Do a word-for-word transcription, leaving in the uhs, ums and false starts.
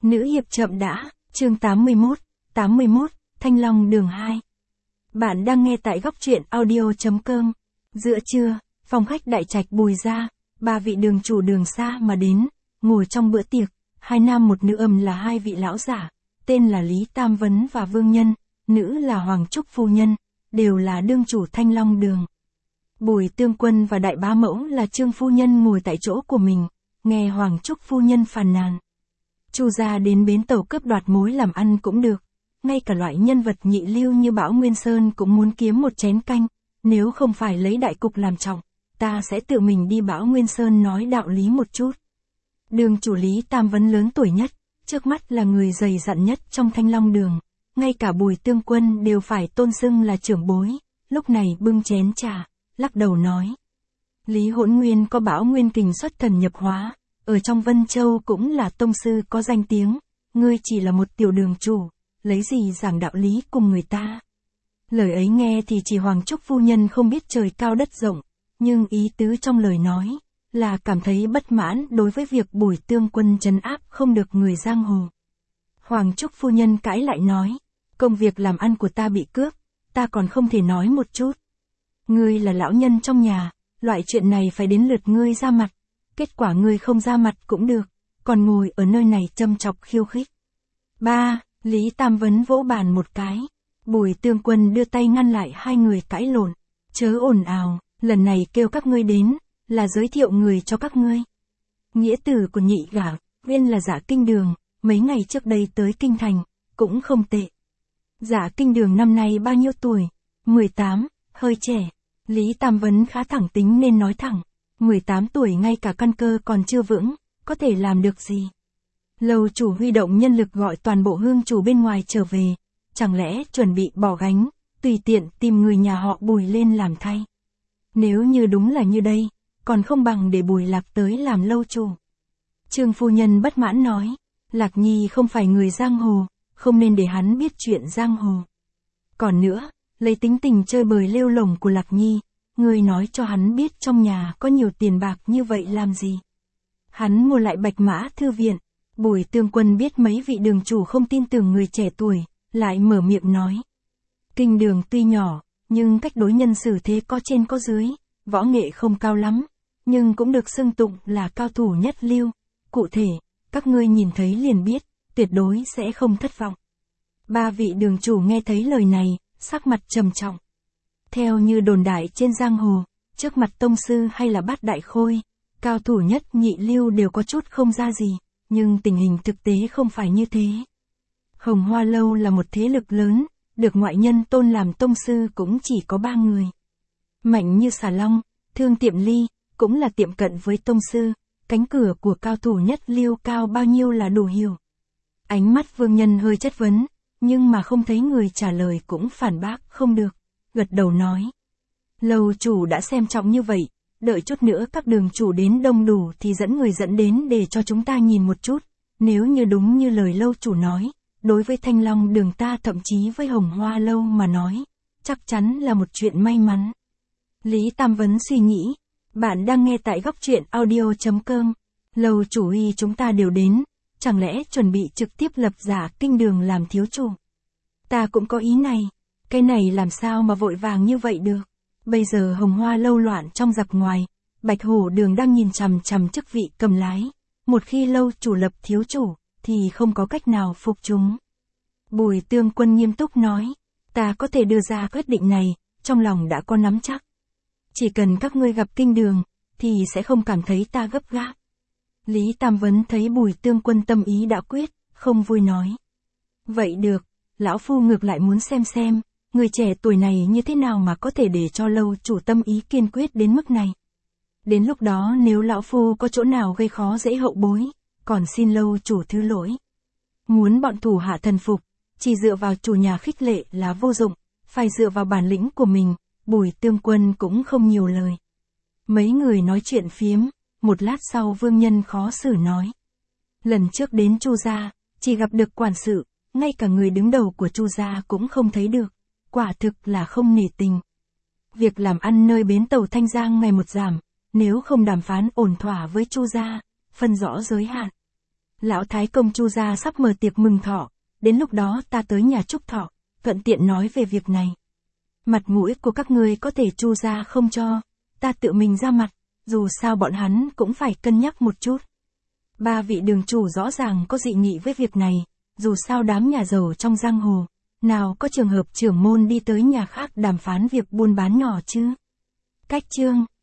Nữ hiệp chậm đã, chương tám mươi mốt, tám mươi mốt, Thanh Long đường hai. Bạn đang nghe tại góc truyện audio chấm com. Giữa trưa, phòng khách đại trạch Bùi gia, ba vị đường chủ đường xa mà đến, ngồi trong bữa tiệc, hai nam một nữ ầm là hai vị lão giả, tên là Lý Tam Vấn và Vương Nhân, nữ là Hoàng Trúc Phu Nhân, đều là đương chủ Thanh Long đường. Bùi Tương Quân và đại bá mẫu là Trương Phu Nhân ngồi tại chỗ của mình, nghe Hoàng Trúc Phu Nhân phàn nàn. Chu gia đến bến tàu cướp đoạt mối làm ăn cũng được, ngay cả loại nhân vật nhị lưu như Bảo Nguyên Sơn cũng muốn kiếm một chén canh, nếu không phải lấy đại cục làm trọng, ta sẽ tự mình đi Bảo Nguyên Sơn nói đạo lý một chút. Đường chủ Lý Tam Vấn lớn tuổi nhất, trước mắt là người dày dặn nhất trong Thanh Long đường, ngay cả Bùi Tương Quân đều phải tôn xưng là trưởng bối, lúc này bưng chén trà, lắc đầu nói. Lý Hỗn Nguyên có Bảo Nguyên Kình xuất thần nhập hóa, ở trong Vân Châu cũng là tông sư có danh tiếng, ngươi chỉ là một tiểu đường chủ, lấy gì giảng đạo lý cùng người ta. Lời ấy nghe thì chỉ Hoàng Trúc Phu Nhân không biết trời cao đất rộng, nhưng ý tứ trong lời nói, là cảm thấy bất mãn đối với việc Bùi Tương Quân trấn áp không được người giang hồ. Hoàng Trúc Phu Nhân cãi lại nói, công việc làm ăn của ta bị cướp, ta còn không thể nói một chút. Ngươi là lão nhân trong nhà, loại chuyện này phải đến lượt ngươi ra mặt. Kết quả ngươi không ra mặt cũng được, còn ngồi ở nơi này châm chọc khiêu khích. Ba, Lý Tam Vấn vỗ bàn một cái. Bùi Tương Quân đưa tay ngăn lại hai người cãi lộn. Chớ ồn ào, lần này kêu các ngươi đến, là giới thiệu người cho các ngươi. Nghĩa tử của nhị gả, Viên là Giả Kinh Đường, mấy ngày trước đây tới Kinh Thành, cũng không tệ. Giả Kinh Đường năm nay bao nhiêu tuổi? mười tám, hơi trẻ. Lý Tam Vấn khá thẳng tính nên nói thẳng. mười tám tuổi ngay cả căn cơ còn chưa vững, có thể làm được gì? Lầu chủ huy động nhân lực gọi toàn bộ hương chủ bên ngoài trở về, chẳng lẽ chuẩn bị bỏ gánh, tùy tiện tìm người nhà họ Bùi lên làm thay. Nếu như đúng là như đây, còn không bằng để Bùi Lạc tới làm lâu chủ. Trương Phu Nhân bất mãn nói, Lạc Nhi không phải người giang hồ, không nên để hắn biết chuyện giang hồ. Còn nữa, lấy tính tình chơi bời lêu lổng của Lạc Nhi, ngươi nói cho hắn biết trong nhà có nhiều tiền bạc như vậy làm gì. Hắn mua lại Bạch Mã Thư Viện. Bùi Tương Quân biết mấy vị đường chủ không tin tưởng người trẻ tuổi, lại mở miệng nói. Kinh đường tuy nhỏ, nhưng cách đối nhân xử thế có trên có dưới, võ nghệ không cao lắm, nhưng cũng được xưng tụng là cao thủ nhất lưu. Cụ thể, các ngươi nhìn thấy liền biết, tuyệt đối sẽ không thất vọng. Ba vị đường chủ nghe thấy lời này, sắc mặt trầm trọng. Theo như đồn đại trên giang hồ, trước mặt tông sư hay là bát đại khôi, cao thủ nhất nhị lưu đều có chút không ra gì, nhưng tình hình thực tế không phải như thế. Hồng Hoa Lâu là một thế lực lớn, được ngoại nhân tôn làm tông sư cũng chỉ có ba người. Mạnh như Xà Long, Thương Tiệm Ly, cũng là tiệm cận với tông sư, cánh cửa của cao thủ nhất lưu cao bao nhiêu là đủ hiểu. Ánh mắt Vương Nhân hơi chất vấn, nhưng mà không thấy người trả lời cũng phản bác không được. Gật đầu nói. Lầu chủ đã xem trọng như vậy, đợi chút nữa các đường chủ đến đông đủ thì dẫn người dẫn đến để cho chúng ta nhìn một chút, nếu như đúng như lời lâu chủ nói, đối với Thanh Long đường ta thậm chí với Hồng Hoa Lâu mà nói, chắc chắn là một chuyện may mắn. Lý Tam Vấn suy nghĩ, bạn đang nghe tại góc truyện audio chấm com, lầu chủ y chúng ta đều đến, chẳng lẽ chuẩn bị trực tiếp lập Giả Kinh Đường làm thiếu chủ? Ta cũng có ý này. Cái này làm sao mà vội vàng như vậy được? Bây giờ Hồng Hoa Lâu loạn trong giặc ngoài, Bạch Hổ Đường đang nhìn chằm chằm chức vị cầm lái, một khi lâu chủ lập thiếu chủ, thì không có cách nào phục chúng. Bùi Tương Quân nghiêm túc nói, ta có thể đưa ra quyết định này, trong lòng đã có nắm chắc. Chỉ cần các ngươi gặp Kinh Đường, thì sẽ không cảm thấy ta gấp gáp. Lý Tam Vấn thấy Bùi Tương Quân tâm ý đã quyết, không vui nói. Vậy được, lão phu ngược lại muốn xem xem. Người trẻ tuổi này như thế nào mà có thể để cho lâu chủ tâm ý kiên quyết đến mức này. Đến lúc đó nếu lão phu có chỗ nào gây khó dễ hậu bối, còn xin lâu chủ thứ lỗi. Muốn bọn thủ hạ thần phục, chỉ dựa vào chủ nhà khích lệ là vô dụng, phải dựa vào bản lĩnh của mình. Bùi Tương Quân cũng không nhiều lời. Mấy người nói chuyện phiếm, một lát sau Vương Nhân khó xử nói. Lần trước đến Chu gia, chỉ gặp được quản sự, ngay cả người đứng đầu của Chu gia cũng không thấy được. Quả thực là không nể tình. Việc làm ăn nơi bến tàu Thanh Giang ngày một giảm, nếu không đàm phán ổn thỏa với Chu gia, phân rõ giới hạn. Lão Thái Công Chu gia sắp mở tiệc mừng thọ, đến lúc đó ta tới nhà chúc thọ, thuận tiện nói về việc này. Mặt mũi của các ngươi có thể Chu gia không cho, ta tự mình ra mặt, dù sao bọn hắn cũng phải cân nhắc một chút. Ba vị đường chủ rõ ràng có dị nghị với việc này, dù sao đám nhà giàu trong giang hồ, nào có trường hợp trưởng môn đi tới nhà khác đàm phán việc buôn bán nhỏ chứ. Cách chương